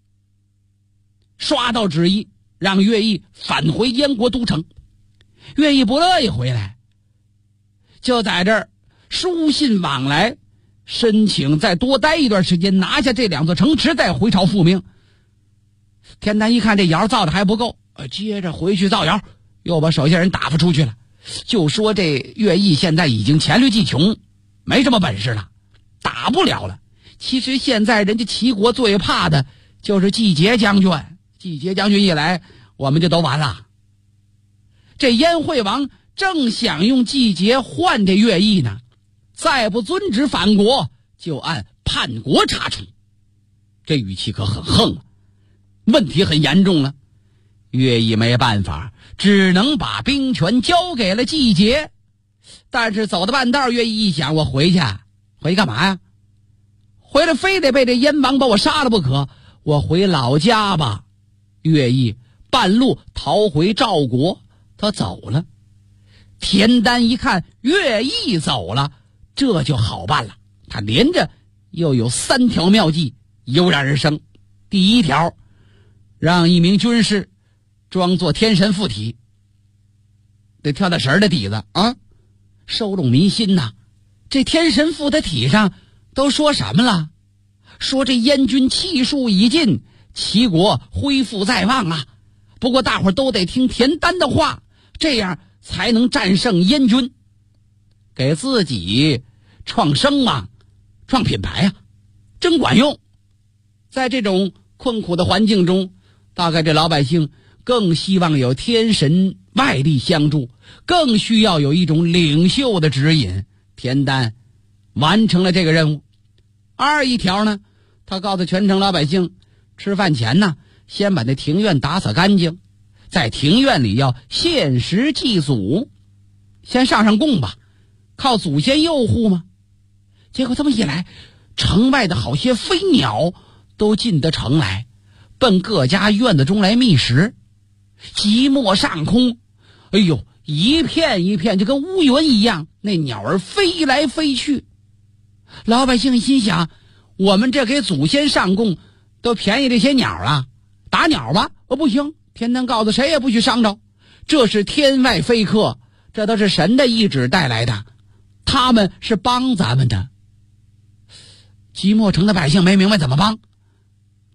刷到旨意，让乐毅返回燕国都城。乐毅不乐意回来，就在这儿书信往来，申请再多待一段时间，拿下这两座城池，再回朝复命。田丹一看这谣造的还不够，接着回去造谣，又把手下人打发出去了，就说这乐毅现在已经黔驴技穷，没什么本事了，打不了了。其实现在人家齐国最怕的就是季节将军，季节将军一来，我们就都完了。这燕惠王正想用季节换这乐毅呢，再不遵旨反国，就按叛国查处。这语气可很横啊，问题很严重了。乐毅没办法，只能把兵权交给了季节。但是走到半道，乐毅一想，我回去干嘛呀？回来非得被这燕王把我杀了不可，我回老家吧。乐毅半路逃回赵国，他走了。田丹一看乐毅走了，这就好办了，他连着又有3条妙计油然而生。第一条，让一名军士装作天神附体，得跳大神的底子啊，收拢民心呐。这天神附的体上都说什么了？说这燕军气数已尽，齐国恢复在望啊。不过大伙儿都得听田丹的话，这样才能战胜燕军，给自己创声望、创品牌啊，真管用。在这种困苦的环境中，大概这老百姓更希望有天神外力相助，更需要有一种领袖的指引。田丹完成了这个任务。二一条呢，他告诉全城老百姓，吃饭前呢，先把那庭院打扫干净，在庭院里要献食祭祖，先上供吧，靠祖先佑护嘛。结果这么一来，城外的好些飞鸟都进得城来，奔各家院子中来觅食。即墨上空，哎呦，一片一片就跟乌云一样，那鸟儿飞来飞去。老百姓心想，我们这给祖先上供都便宜这些鸟啊，打鸟吧。不行，田丹告诉谁也不许伤着，这是天外飞客，这都是神的意志带来的，他们是帮咱们的。即墨城的百姓没明白怎么帮，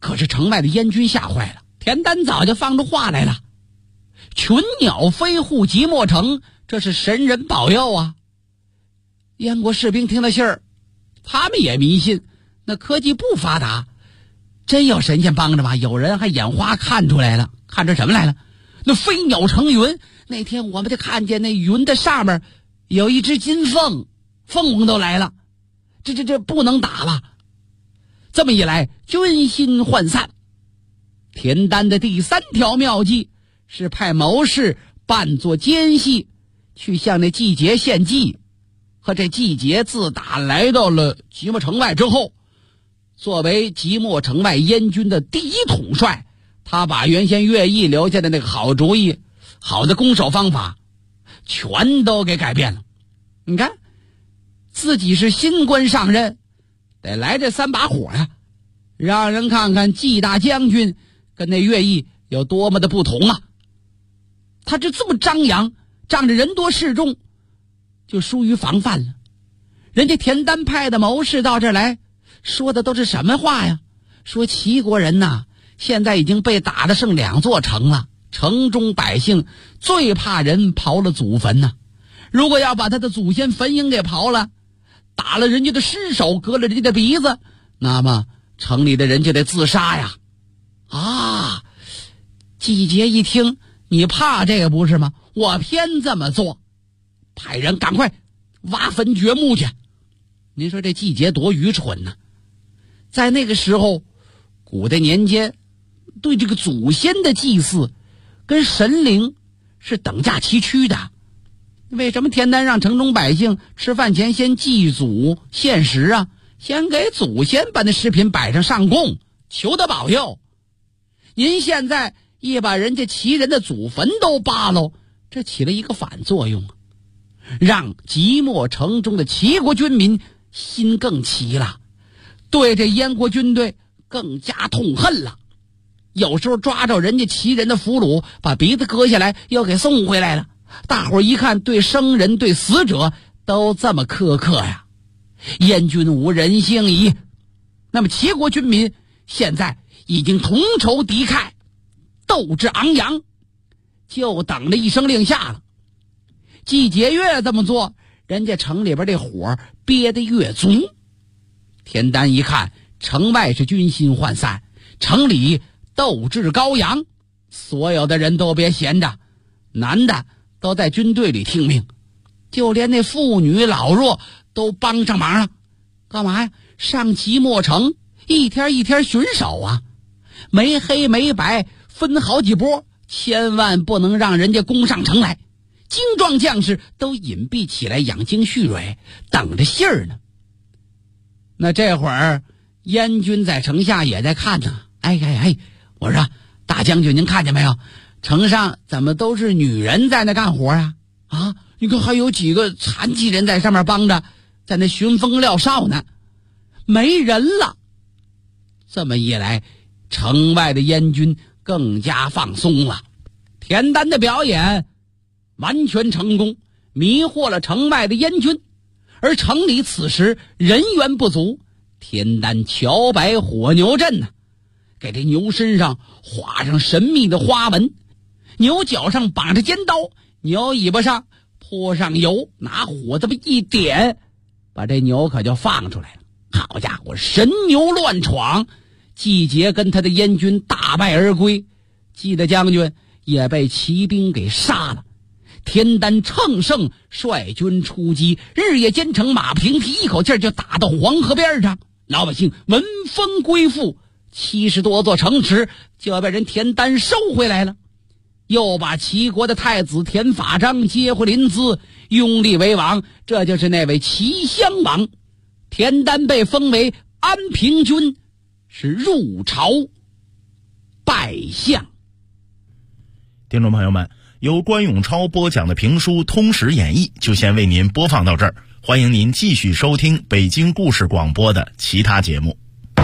可是城外的燕军吓坏了，田丹早就放出话来了，群鸟飞护即墨城，这是神人保佑啊。燕国士兵听了信儿，他们也迷信，那科技不发达，真有神仙帮着吗？有人还眼花看出来了，看出什么来了？那飞鸟成云，那天我们就看见那云的上面有一只金凤，凤凰都来了，这不能打了。这么一来，军心涣散。田丹的第3条妙计是派谋士扮作奸细，去向那季节献计。和这季节自打来到了即墨城外之后，作为即墨城外燕军的第1统帅，他把原先乐毅留下的那个好主意、好的攻守方法全都给改变了。你看，自己是新官上任，得来这3把火呀，让人看看季大将军跟那乐毅有多么的不同啊。他这么张扬，仗着人多势众，就疏于防范了。人家田丹派的谋士到这儿来，说的都是什么话呀？说齐国人呐，现在已经被打得剩2座城了，城中百姓最怕人刨了祖坟呐。如果要把他的祖先坟茔给刨了，打了人家的尸首，割了人家的鼻子，那么城里的人就得自杀呀。啊，季节一听，你怕这个不是吗？我偏这么做，派人赶快挖坟掘墓去。您说这季节多愚蠢呢。在那个时候，古代年间对这个祖先的祭祀跟神灵是等价齐驱的。为什么田丹让城中百姓吃饭前先祭祖献食啊？先给祖先把那食品摆上上供，求他保佑。您现在一把人家齐人的祖坟都扒喽，这起了一个反作用，让即墨城中的齐国军民心更齐了，对这燕国军队更加痛恨了。有时候抓着人家齐人的俘虏，把鼻子割下来又给送回来了。大伙儿一看，对生人对死者都这么苛刻呀，燕军无人性矣。那么齐国军民现在已经同仇敌忾，斗志昂扬，就等着一声令下了。季节越这么做，人家城里边这火憋得越足。田丹一看城外是军心涣散，城里斗志高扬，所有的人都别闲着，男的都在军队里听命，就连那妇女老弱都帮上忙了。干嘛呀？上即墨城一天一天巡守啊，没黑没白分好几波，千万不能让人家攻上城来。精壮将士都隐蔽起来养精蓄锐，等着信儿呢。那这会儿燕军在城下也在看呢。哎，我说大将军您看见没有，城上怎么都是女人在那干活啊？啊，你看还有几个残疾人在上面帮着，在那巡风料哨呢，没人了。这么一来，城外的燕军更加放松了。田丹的表演完全成功，迷惑了城外的燕军，而城里此时人员不足。田丹乔摆火牛阵呢，给这牛身上画上神秘的花纹，牛角上绑着尖刀，牛尾巴上泼上油，拿火这么一点，把这牛可就放出来了。好家伙，神牛乱闯，季节跟他的燕军大败而归，季大将军也被骑兵给杀了。田丹乘胜率军出击，日夜兼程，马不停蹄，一口气就打到黄河边上。老百姓闻风归附，70多座城池就被人田丹收回来了。又把齐国的太子田法章接回临淄，拥立为王，这就是那位齐襄王。田丹被封为安平君，是入朝拜相。 听众朋友们，由关永超播讲的评书《通史演义》就先为您播放到这儿，欢迎您继续收听北京故事广播的其他节目。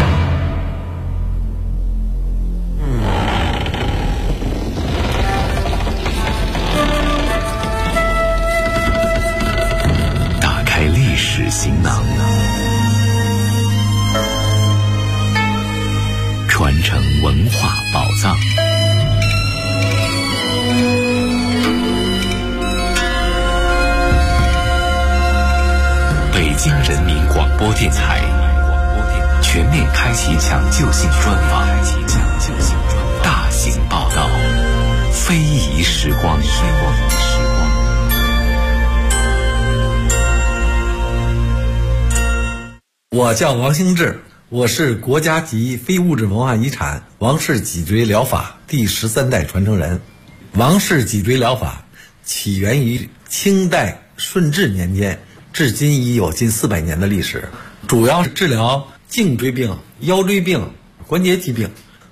打开历史行囊，传承化宝藏。北京人民广播电台全面开启抢救性专访，大型报道，非遗时光。 我叫王兴志，我是国家级非物质文化遗产王氏脊椎疗法第13代传承人。王氏脊椎疗法起源于清代顺治年间，至今已有近400年的历史，主要是治疗颈椎病、腰椎病、关节疾病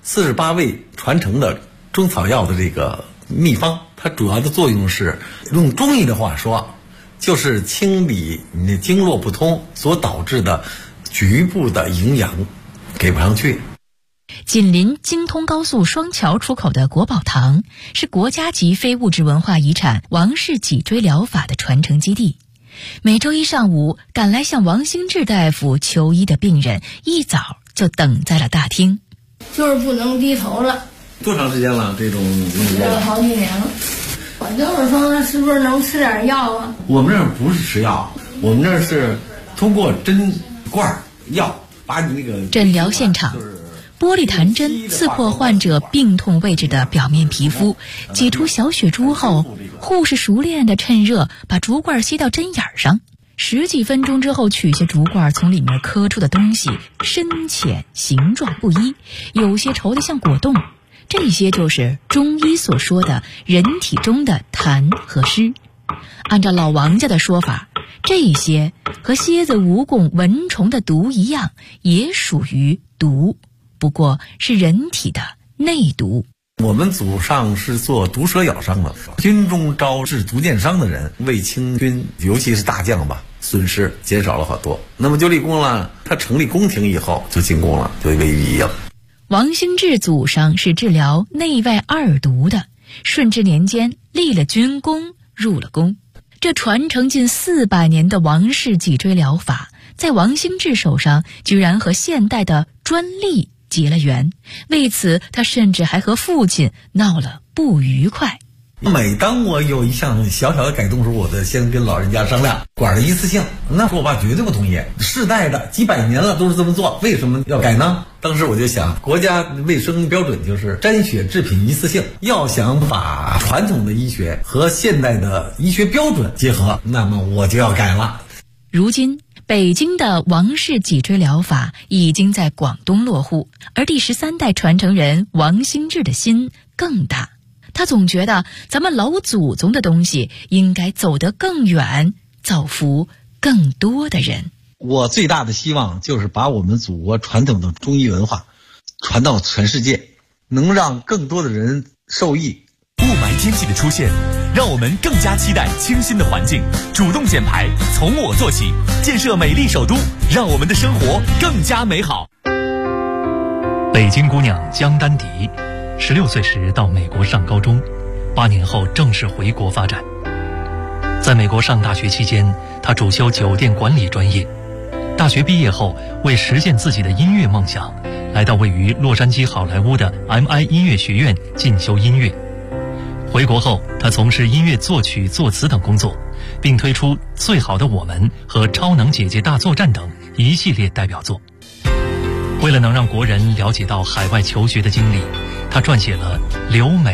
48味传承的中草药的这个秘方。它主要的作用是，用中医的话说，就是清理你的经络不通所导致的局部的营养给不上去。 紧邻京通高速双桥出口的国宝堂是国家级非物质文化遗产王氏脊椎疗法的传承基地。每周一上午，赶来向王兴志大夫求医的病人一早就等在了大厅。 就是不能低头了。 多长时间了？这种好几年了。我就是说，是不是能吃点药啊？ 我们这儿不是吃药，我们这儿是通过针管药把你那个诊疗现场。玻璃弹针刺破患者病痛位置的表面皮肤，挤出小血珠后，护士熟练地趁热把竹罐吸到针眼上，10几分钟之后取下竹罐，从里面磕出的东西深浅形状不一，有些稠得像果冻，这些就是中医所说的人体中的痰和湿。按照老王家的说法，这些和蝎子、蜈蚣、蚊虫的毒一样，也属于毒，不过是人体的内毒。 我们祖上是做毒蛇咬伤的，军中招致毒箭伤的人，为清军尤其是大将吧，损失减少了好多。那么就立功了，他成立宫廷以后就进宫了，就为御医了。 王兴志祖上是治疗内外2毒的，顺治年间立了军功，入了宫。这传承近400年的王氏脊椎疗法，在王兴志手上居然和现代的专利结了缘，为此他甚至还和父亲闹了不愉快。 每当我有一项小小的改动时，我得先跟老人家商量，管的一次性。那时候我爸绝对不同意，世代的几百年了都是这么做，为什么要改呢？当时我就想，国家卫生标准就是沾血制品一次性，要想把传统的医学和现代的医学标准结合，那么我就要改了。 如今北京的王氏脊椎疗法已经在广东落户，而第13代传承人王兴志的心更大。他总觉得咱们老祖宗的东西应该走得更远，造福更多的人。 我最大的希望就是把我们祖国传统的中医文化传到全世界，能让更多的人受益。 雾霾天气的出现，让我们更加期待清新的环境，主动减排，从我做起，建设美丽首都，让我们的生活更加美好。 北京姑娘江丹迪16岁时到美国上高中，8年后正式回国发展。在美国上大学期间，他主修酒店管理专业。大学毕业后，为实现自己的音乐梦想，来到位于洛杉矶好莱坞的 MI 音乐学院进修音乐。回国后，他从事音乐作曲、作词等工作，并推出《最好的我们》和《超能姐姐大作战》等一系列代表作。为了能让国人了解到海外求学的经历，他撰写了《留美》